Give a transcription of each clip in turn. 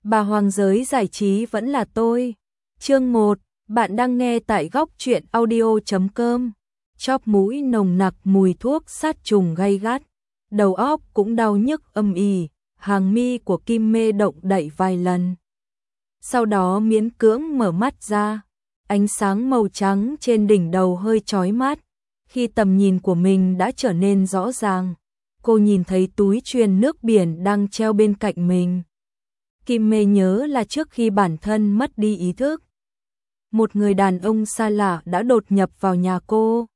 Bà Hoàng giới giải trí vẫn là tôi. Chương 1, bạn đang nghe tại góc truyện audio.com. Chóp mũi nồng nặc mùi thuốc sát trùng gay gắt, đầu óc cũng đau nhức âm ỉ, hàng mi của Kim Mê động đậy vài lần. Sau đó miễn cưỡng mở mắt ra, ánh sáng màu trắng trên đỉnh đầu hơi chói mắt. Khi tầm nhìn của mình đã trở nên rõ ràng, cô nhìn thấy túi truyền nước biển đang treo bên cạnh mình. Kim Mê nhớ là trước khi bản thân mất đi ý thức, một người đàn ông xa lạ đã đột nhập vào nhà cô.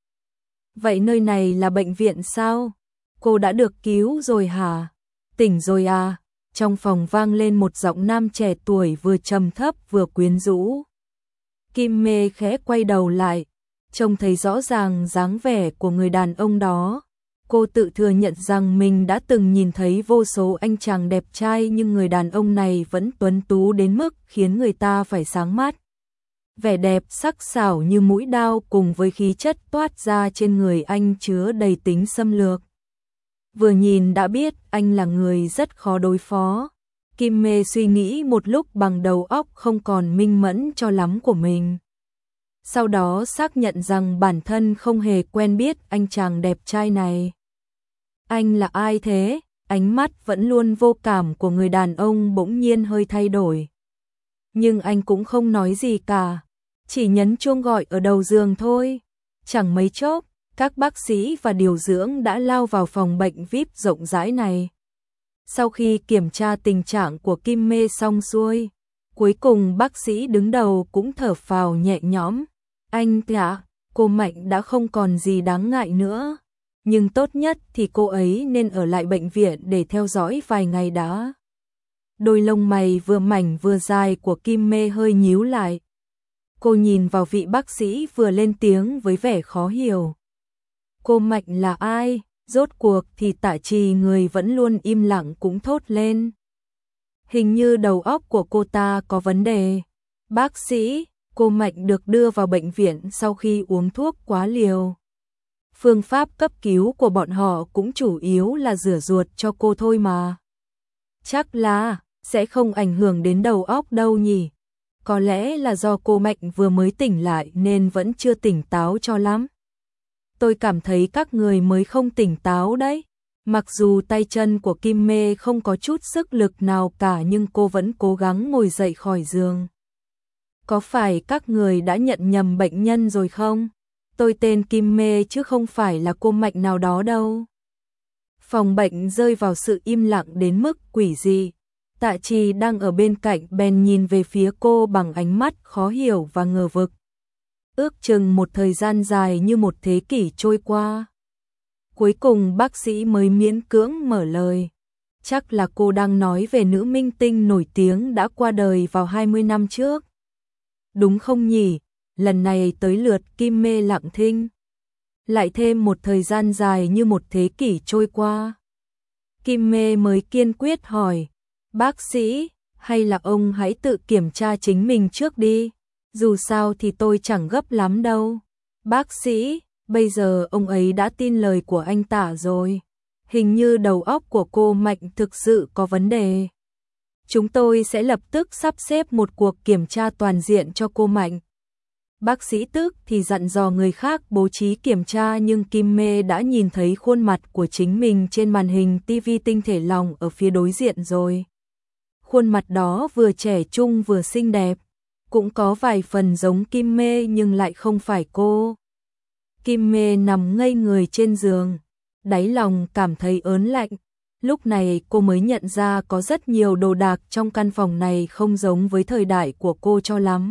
Vậy nơi này là bệnh viện sao? Cô đã được cứu rồi hả? Tỉnh rồi à? Trong phòng vang lên một giọng nam trẻ tuổi vừa trầm thấp vừa quyến rũ. Kim Mê khẽ quay đầu lại, trông thấy rõ ràng dáng vẻ của người đàn ông đó. Cô tự thừa nhận rằng mình đã từng nhìn thấy vô số anh chàng đẹp trai, nhưng người đàn ông này vẫn tuấn tú đến mức khiến người ta phải sáng mắt. Vẻ đẹp sắc sảo như mũi dao cùng với khí chất toát ra trên người anh chứa đầy tính xâm lược. Vừa nhìn đã biết anh là người rất khó đối phó. Kim Mê suy nghĩ một lúc bằng đầu óc không còn minh mẫn cho lắm của mình. Sau đó xác nhận rằng bản thân không hề quen biết anh chàng đẹp trai này. Anh là ai thế? Ánh mắt vẫn luôn vô cảm của người đàn ông bỗng nhiên hơi thay đổi. Nhưng anh cũng không nói gì cả, chỉ nhấn chuông gọi ở đầu giường thôi. Chẳng mấy chốc, các bác sĩ và điều dưỡng đã lao vào phòng bệnh VIP rộng rãi này. Sau khi kiểm tra tình trạng của Kim Mê xong xuôi, cuối cùng bác sĩ đứng đầu cũng thở phào nhẹ nhõm. Anh ạ, cô Mạnh đã không còn gì đáng ngại nữa. Nhưng tốt nhất thì cô ấy nên ở lại bệnh viện để theo dõi vài ngày đã. Đôi lông mày vừa mảnh vừa dài của Kim Mê hơi nhíu lại. Cô nhìn vào vị bác sĩ vừa lên tiếng với vẻ khó hiểu. Cô Mạnh là ai? Rốt cuộc thì Tạ Trì người vẫn luôn im lặng cũng thốt lên. Hình như đầu óc của cô ta có vấn đề. Bác sĩ, cô Mạnh được đưa vào bệnh viện sau khi uống thuốc quá liều. Phương pháp cấp cứu của bọn họ cũng chủ yếu là rửa ruột cho cô thôi mà. Chắc là sẽ không ảnh hưởng đến đầu óc đâu nhỉ. Có lẽ là do cô Mạnh vừa mới tỉnh lại nên vẫn chưa tỉnh táo cho lắm. Tôi cảm thấy các người mới không tỉnh táo đấy. Mặc dù tay chân của Kim Mê không có chút sức lực nào cả nhưng cô vẫn cố gắng ngồi dậy khỏi giường. Có phải các người đã nhận nhầm bệnh nhân rồi không? Tôi tên Kim Mê chứ không phải là cô Mạnh nào đó đâu. Phòng bệnh rơi vào sự im lặng đến mức quỷ dị. Tạ Trì đang ở bên cạnh bèn nhìn về phía cô bằng ánh mắt khó hiểu và ngờ vực. Ước chừng một thời gian dài như một thế kỷ trôi qua. Cuối cùng bác sĩ mới miễn cưỡng mở lời. Chắc là cô đang nói về nữ minh tinh nổi tiếng đã qua đời vào 20 năm trước. Đúng không nhỉ? Lần này tới lượt Kim Mê lặng thinh. Lại thêm một thời gian dài như một thế kỷ trôi qua. Kim Mê mới kiên quyết hỏi. Bác sĩ, hay là ông hãy tự kiểm tra chính mình trước đi. Dù sao thì tôi chẳng gấp lắm đâu. Bác sĩ, bây giờ ông ấy đã tin lời của anh Tạ rồi. Hình như đầu óc của cô Mạnh thực sự có vấn đề. Chúng tôi sẽ lập tức sắp xếp một cuộc kiểm tra toàn diện cho cô Mạnh. Bác sĩ tức thì dặn dò người khác bố trí kiểm tra, nhưng Kim Mê đã nhìn thấy khuôn mặt của chính mình trên màn hình TV tinh thể lòng ở phía đối diện rồi. Khuôn mặt đó vừa trẻ trung vừa xinh đẹp, cũng có vài phần giống Kim Mê nhưng lại không phải cô. Kim Mê nằm ngây người trên giường, đáy lòng cảm thấy ớn lạnh. Lúc này cô mới nhận ra có rất nhiều đồ đạc trong căn phòng này không giống với thời đại của cô cho lắm.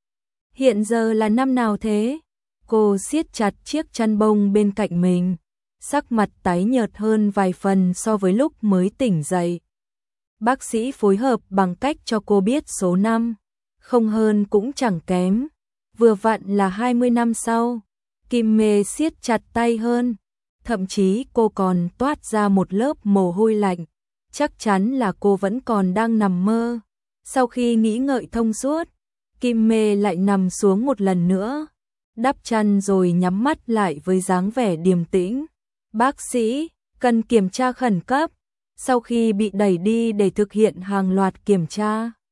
Hiện giờ là năm nào thế? Cô siết chặt chiếc chăn bông bên cạnh mình, sắc mặt tái nhợt hơn vài phần so với lúc mới tỉnh dậy. Bác sĩ phối hợp bằng cách cho cô biết số năm, không hơn cũng chẳng kém, vừa vặn là 20 năm sau. Kim Mê siết chặt tay hơn, thậm chí cô còn toát ra một lớp mồ hôi lạnh, chắc chắn là cô vẫn còn đang nằm mơ. Sau khi nghĩ ngợi thông suốt, Kim Mê lại nằm xuống một lần nữa, đắp chăn rồi nhắm mắt lại với dáng vẻ điềm tĩnh. Bác sĩ, cần kiểm tra khẩn cấp. Sau khi bị đẩy đi để thực hiện hàng loạt kiểm tra,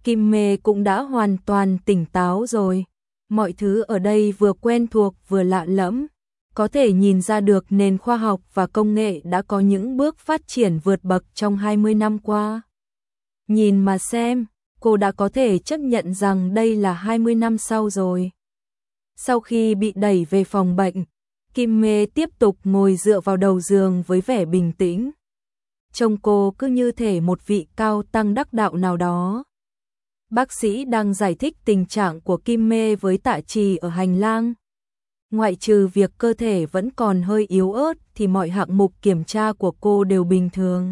Kim Mê cũng đã hoàn toàn tỉnh táo rồi. Mọi thứ ở đây vừa quen thuộc vừa lạ lẫm. Có thể nhìn ra được nền khoa học và công nghệ đã có những bước phát triển vượt bậc trong 20 năm qua. Nhìn mà xem, cô đã có thể chấp nhận rằng đây là 20 năm sau rồi. Sau khi bị đẩy về phòng bệnh, Kim Mê tiếp tục ngồi dựa vào đầu giường với vẻ bình tĩnh. Trông cô cứ như thể một vị cao tăng đắc đạo nào đó. Bác sĩ đang giải thích tình trạng của Kim Mê với Tạ Trì ở hành lang. Ngoại trừ việc cơ thể vẫn còn hơi yếu ớt thì mọi hạng mục kiểm tra của cô đều bình thường.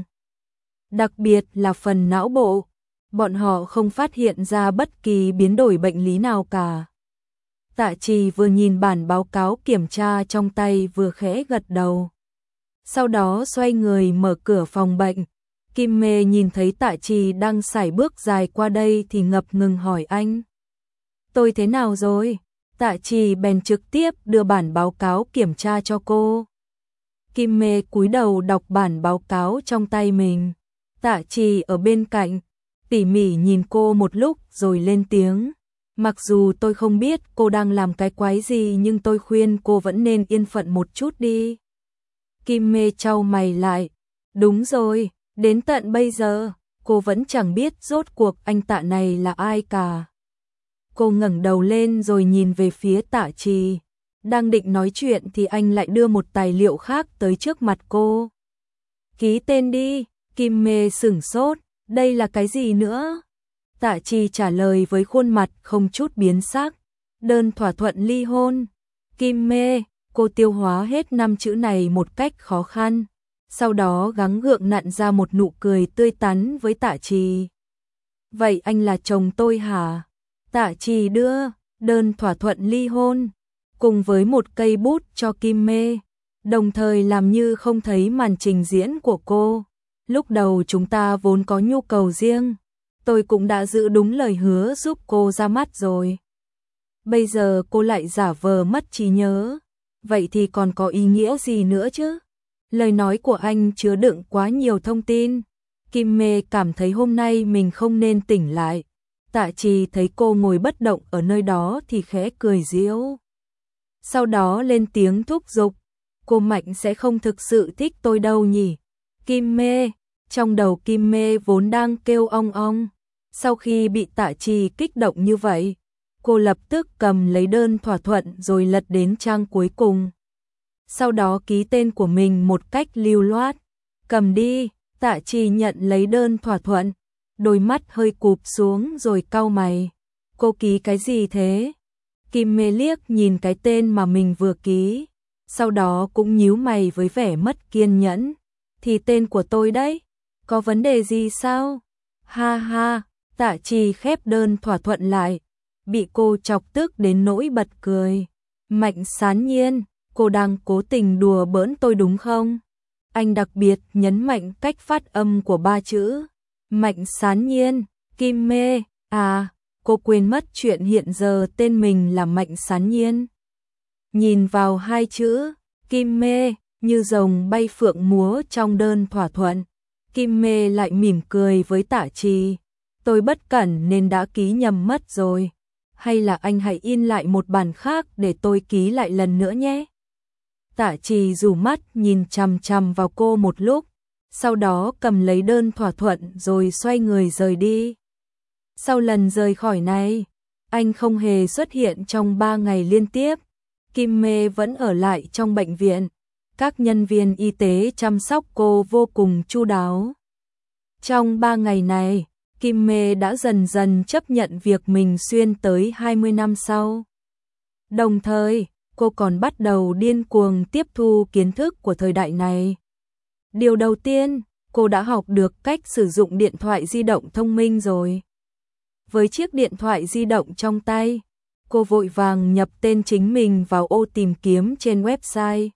Đặc biệt là phần não bộ, bọn họ không phát hiện ra bất kỳ biến đổi bệnh lý nào cả. Tạ Trì vừa nhìn bản báo cáo kiểm tra trong tay vừa khẽ gật đầu. Sau đó xoay người mở cửa phòng bệnh. Kim Mê nhìn thấy Tạ Trì đang sải bước dài qua đây thì ngập ngừng hỏi anh. Tôi thế nào rồi? Tạ Trì bèn trực tiếp đưa bản báo cáo kiểm tra cho cô. Kim Mê cúi đầu đọc bản báo cáo trong tay mình. Tạ Trì ở bên cạnh, tỉ mỉ nhìn cô một lúc rồi lên tiếng. Mặc dù tôi không biết cô đang làm cái quái gì nhưng tôi khuyên cô vẫn nên yên phận một chút đi. Kim Mê chau mày lại. Đúng rồi, đến tận bây giờ, cô vẫn chẳng biết rốt cuộc anh Tạ này là ai cả. Cô ngẩng đầu lên rồi nhìn về phía Tạ Trì. Đang định nói chuyện thì anh lại đưa một tài liệu khác tới trước mặt cô. Ký tên đi. Kim Mê sửng sốt. Đây là cái gì nữa? Tạ Trì trả lời với khuôn mặt không chút biến sắc. Đơn thỏa thuận ly hôn. Kim Mê, cô tiêu hóa hết 5 chữ này một cách khó khăn. Sau đó gắng gượng nặn ra một nụ cười tươi tắn với Tạ Trì. Vậy anh là chồng tôi hả? Tạ Trì đưa đơn thỏa thuận ly hôn cùng với một cây bút cho Kim Mê, đồng thời làm như không thấy màn trình diễn của cô. Lúc đầu chúng ta vốn có nhu cầu riêng, tôi cũng đã giữ đúng lời hứa giúp cô ra mắt rồi. Bây giờ cô lại giả vờ mất trí nhớ, vậy thì còn có ý nghĩa gì nữa chứ? Lời nói của anh chứa đựng quá nhiều thông tin. Kim Mê cảm thấy hôm nay mình không nên tỉnh lại. Tạ Trì thấy cô ngồi bất động ở nơi đó thì khẽ cười giễu. Sau đó lên tiếng thúc giục. Cô Mạnh sẽ không thực sự thích tôi đâu nhỉ? Kim Mê, trong đầu Kim Mê vốn đang kêu ong ong. Sau khi bị Tạ Trì kích động như vậy, cô lập tức cầm lấy đơn thỏa thuận rồi lật đến trang cuối cùng. Sau đó ký tên của mình một cách lưu loát. Cầm đi. Tạ Trì nhận lấy đơn thỏa thuận. Đôi mắt hơi cụp xuống rồi cau mày. Cô ký cái gì thế? Kim Mê liếc nhìn cái tên mà mình vừa ký. Sau đó cũng nhíu mày với vẻ mất kiên nhẫn. Thì tên của tôi đấy. Có vấn đề gì sao? Ha ha. Tạ Trì khép đơn thỏa thuận lại. Bị cô chọc tức đến nỗi bật cười. Mạnh Sán Nhiên, cô đang cố tình đùa bỡn tôi đúng không? Anh đặc biệt nhấn mạnh cách phát âm của 3 chữ. Mạnh Sán Nhiên, Kim Mê, à, cô quên mất chuyện hiện giờ tên mình là Mạnh Sán Nhiên. Nhìn vào 2 chữ, Kim Mê, như rồng bay phượng múa trong đơn thỏa thuận. Kim Mê lại mỉm cười với Tạ Trì. Tôi bất cẩn nên đã ký nhầm mất rồi. Hay là anh hãy in lại một bản khác để tôi ký lại lần nữa nhé. Tạ Trì rủ mắt nhìn chằm chằm vào cô một lúc, sau đó cầm lấy đơn thỏa thuận rồi xoay người rời đi. Sau lần rời khỏi này, anh không hề xuất hiện trong 3 ngày liên tiếp. Kim Mê vẫn ở lại trong bệnh viện. Các nhân viên y tế chăm sóc cô vô cùng chu đáo. Trong 3 ngày này, Kim Mê đã dần dần chấp nhận việc mình xuyên tới 20 năm sau. Đồng thời, cô còn bắt đầu điên cuồng tiếp thu kiến thức của thời đại này. Điều đầu tiên, cô đã học được cách sử dụng điện thoại di động thông minh rồi. Với chiếc điện thoại di động trong tay, cô vội vàng nhập tên chính mình vào ô tìm kiếm trên website.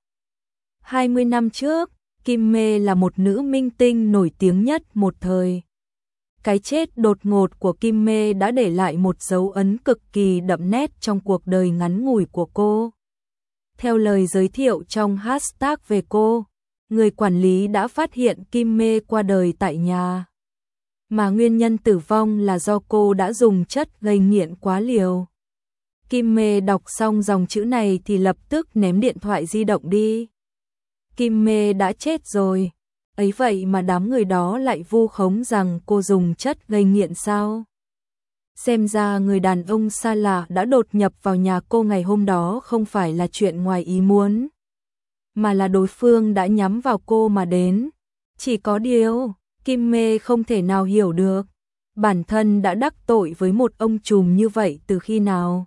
20 năm trước, Kim Mê là một nữ minh tinh nổi tiếng nhất một thời. Cái chết đột ngột của Kim Mê đã để lại một dấu ấn cực kỳ đậm nét trong cuộc đời ngắn ngủi của cô. Theo lời giới thiệu trong hashtag về cô, người quản lý đã phát hiện Kim Mê qua đời tại nhà. mà nguyên nhân tử vong là do cô đã dùng chất gây nghiện quá liều. Kim Mê đọc xong dòng chữ này thì lập tức ném điện thoại di động đi. Kim Mê đã chết rồi, ấy vậy mà đám người đó lại vu khống rằng cô dùng chất gây nghiện sao? Xem ra người đàn ông xa lạ đã đột nhập vào nhà cô ngày hôm đó không phải là chuyện ngoài ý muốn, mà là đối phương đã nhắm vào cô mà đến. Chỉ có điều, Kim Mê không thể nào hiểu được, bản thân đã đắc tội với một ông trùm như vậy từ khi nào,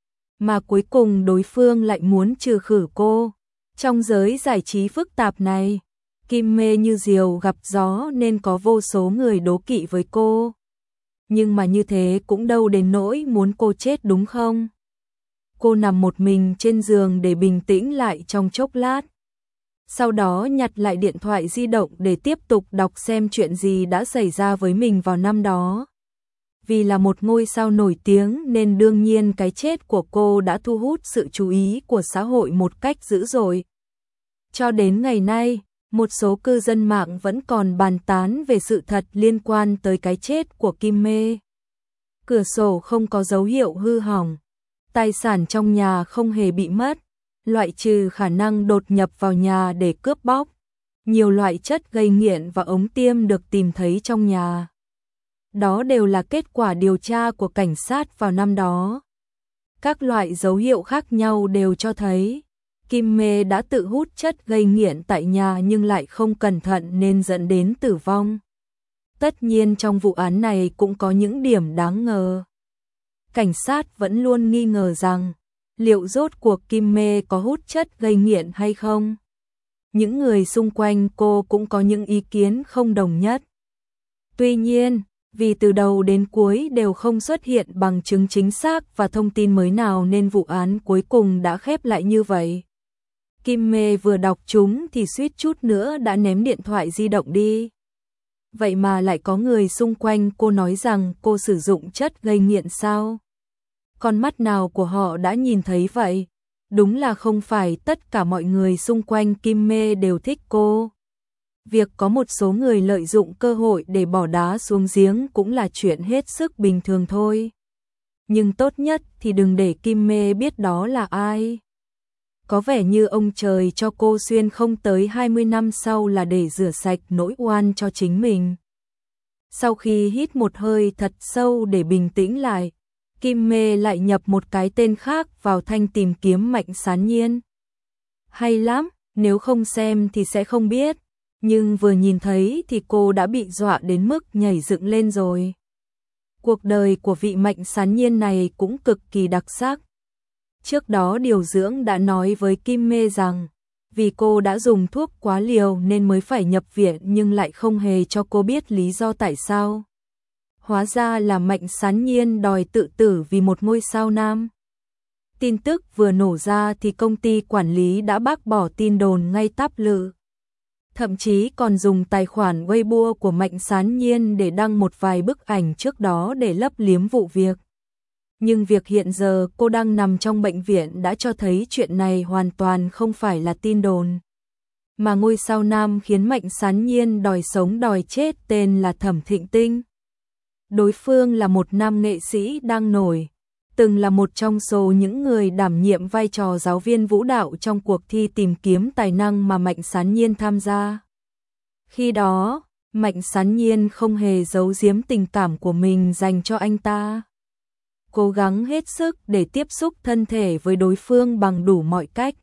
mà cuối cùng đối phương lại muốn trừ khử cô. Trong giới giải trí phức tạp này, Kim Mê như diều gặp gió nên có vô số người đố kỵ với cô. Nhưng mà như thế cũng đâu đến nỗi muốn cô chết đúng không? Cô nằm một mình trên giường để bình tĩnh lại trong chốc lát. Sau đó nhặt lại điện thoại di động để tiếp tục đọc xem chuyện gì đã xảy ra với mình vào năm đó. Vì là một ngôi sao nổi tiếng nên đương nhiên cái chết của cô đã thu hút sự chú ý của xã hội một cách dữ dội. Cho đến ngày nay, một số cư dân mạng vẫn còn bàn tán về sự thật liên quan tới cái chết của Kim Mê. Cửa sổ không có dấu hiệu hư hỏng, tài sản trong nhà không hề bị mất, loại trừ khả năng đột nhập vào nhà để cướp bóc. Nhiều loại chất gây nghiện và ống tiêm được tìm thấy trong nhà. Đó đều là kết quả điều tra của cảnh sát vào năm đó. Các loại dấu hiệu khác nhau đều cho thấy Kim Mê đã tự hút chất gây nghiện tại nhà nhưng lại không cẩn thận nên dẫn đến tử vong. Tất nhiên trong vụ án này cũng có những điểm đáng ngờ. Cảnh sát vẫn luôn nghi ngờ rằng liệu rốt cuộc Kim Mê có hút chất gây nghiện hay không? Những người xung quanh cô cũng có những ý kiến không đồng nhất. Tuy nhiên, vì từ đầu đến cuối đều không xuất hiện bằng chứng chính xác và thông tin mới nào nên vụ án cuối cùng đã khép lại như vậy. Kim Mê vừa đọc chúng thì suýt chút nữa đã ném điện thoại di động đi. Vậy mà lại có người xung quanh cô nói rằng cô sử dụng chất gây nghiện sao? Con mắt nào của họ đã nhìn thấy vậy? Đúng là không phải tất cả mọi người xung quanh Kim Mê đều thích cô. Việc có một số người lợi dụng cơ hội để bỏ đá xuống giếng cũng là chuyện hết sức bình thường thôi. Nhưng tốt nhất thì đừng để Kim Mê biết đó là ai. Có vẻ như ông trời cho cô xuyên không tới 20 năm sau là để rửa sạch nỗi oan cho chính mình. Sau khi hít một hơi thật sâu để bình tĩnh lại, Kim Mê lại nhập một cái tên khác vào thanh tìm kiếm Mạnh Sán Nhiên. Hay lắm, nếu không xem thì sẽ không biết, nhưng vừa nhìn thấy thì cô đã bị dọa đến mức nhảy dựng lên rồi. Cuộc đời của vị Mạnh Sán Nhiên này cũng cực kỳ đặc sắc. Trước đó điều dưỡng đã nói với Kim Mê rằng vì cô đã dùng thuốc quá liều nên mới phải nhập viện nhưng lại không hề cho cô biết lý do tại sao. Hóa ra là Mạnh Sán Nhiên đòi tự tử vì một ngôi sao nam. Tin tức vừa nổ ra thì công ty quản lý đã bác bỏ tin đồn ngay táp lự. Thậm chí còn dùng tài khoản Weibo của Mạnh Sán Nhiên để đăng một vài bức ảnh trước đó để lấp liếm vụ việc. Nhưng việc hiện giờ cô đang nằm trong bệnh viện đã cho thấy chuyện này hoàn toàn không phải là tin đồn. Mà ngôi sao nam khiến Mạnh Sán Nhiên đòi sống đòi chết tên là Thẩm Thịnh Tinh. Đối phương là một nam nghệ sĩ đang nổi, từng là một trong số những người đảm nhiệm vai trò giáo viên vũ đạo trong cuộc thi tìm kiếm tài năng mà Mạnh Sán Nhiên tham gia. Khi đó, Mạnh Sán Nhiên không hề giấu giếm tình cảm của mình dành cho anh ta. Cố gắng hết sức để tiếp xúc thân thể với đối phương bằng đủ mọi cách.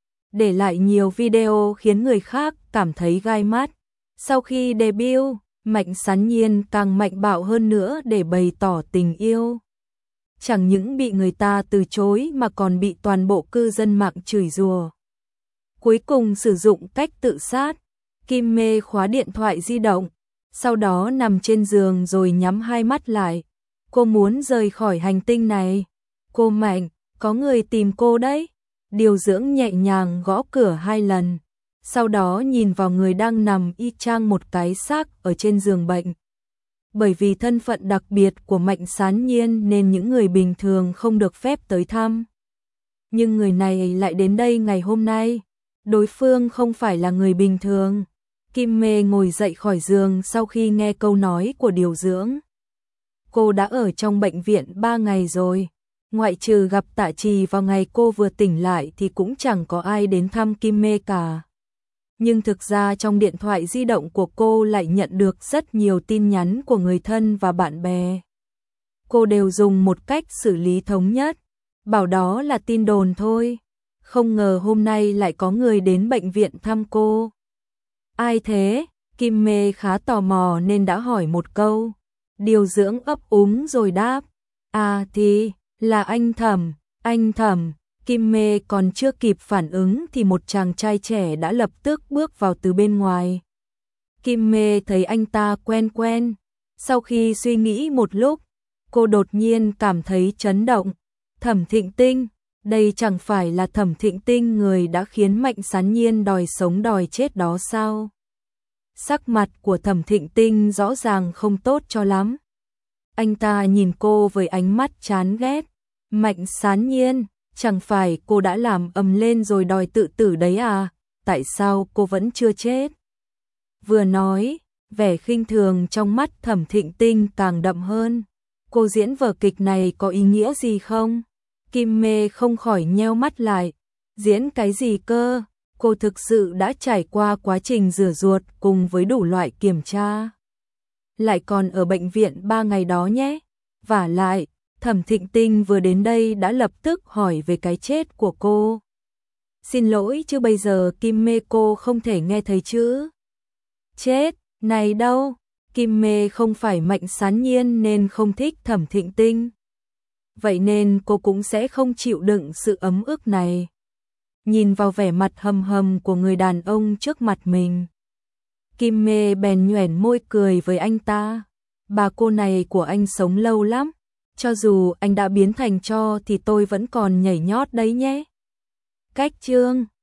Để lại nhiều video khiến người khác cảm thấy gai mắt. Sau khi debut, Mạnh Sán Nhiên càng mạnh bạo hơn nữa để bày tỏ tình yêu. Chẳng những bị người ta từ chối mà còn bị toàn bộ cư dân mạng chửi rủa. Cuối cùng sử dụng cách tự sát, Kim Mê khóa điện thoại di động, sau đó nằm trên giường rồi nhắm hai mắt lại. Cô muốn rời khỏi hành tinh này. Cô Mạnh, có người tìm cô đấy. Điều dưỡng nhẹ nhàng gõ cửa 2 lần. Sau đó nhìn vào người đang nằm y chang một cái xác ở trên giường bệnh. Bởi vì thân phận đặc biệt của Mạnh Sán Nhiên nên những người bình thường không được phép tới thăm. Nhưng người này lại đến đây ngày hôm nay. Đối phương không phải là người bình thường. Kim Mê ngồi dậy khỏi giường sau khi nghe câu nói của điều dưỡng. Cô đã ở trong bệnh viện 3 ngày rồi. Ngoại trừ gặp Tạ Trì vào ngày cô vừa tỉnh lại thì cũng chẳng có ai đến thăm Kim Mê cả. Nhưng thực ra trong điện thoại di động của cô lại nhận được rất nhiều tin nhắn của người thân và bạn bè. Cô đều dùng một cách xử lý thống nhất, bảo đó là tin đồn thôi. Không ngờ hôm nay lại có người đến bệnh viện thăm cô. Ai thế? Kim Mê khá tò mò nên đã hỏi một câu. Điều dưỡng ấp úng rồi đáp. À thì, là anh Thẩm, anh Thẩm. Kim Mê còn chưa kịp phản ứng thì một chàng trai trẻ đã lập tức bước vào từ bên ngoài. Kim Mê thấy anh ta quen quen. Sau khi suy nghĩ một lúc, cô đột nhiên cảm thấy chấn động. Thẩm Thịnh Tinh, đây chẳng phải là Thẩm Thịnh Tinh người đã khiến Mạnh Sán Nhiên đòi sống đòi chết đó sao? Sắc mặt của Thẩm Thịnh Tinh rõ ràng không tốt cho lắm. Anh ta nhìn cô với ánh mắt chán ghét. Mạnh Sán Nhiên, chẳng phải cô đã làm ầm lên rồi đòi tự tử đấy à? Tại sao cô vẫn chưa chết? Vừa nói, vẻ khinh thường trong mắt Thẩm Thịnh Tinh càng đậm hơn. Cô diễn vở kịch này có ý nghĩa gì không? Kim Mê không khỏi nheo mắt lại. Diễn cái gì cơ? Cô thực sự đã trải qua quá trình rửa ruột cùng với đủ loại kiểm tra. Lại còn ở bệnh viện 3 ngày đó nhé. Vả lại, Thẩm Thịnh Tinh vừa đến đây đã lập tức hỏi về cái chết của cô. Xin lỗi chứ bây giờ Kim Mê cô không thể nghe thấy chứ. Chết, này đâu, Kim Mê không phải Mạnh Sán Nhiên nên không thích Thẩm Thịnh Tinh. Vậy nên cô cũng sẽ không chịu đựng sự ấm ức này. Nhìn vào vẻ mặt hầm hầm của người đàn ông trước mặt mình, Kim Mê bèn nhoẻn môi cười với anh ta. Bà cô này của anh sống lâu lắm, cho dù anh đã biến thành tro thì tôi vẫn còn nhảy nhót đấy nhé. Cách chương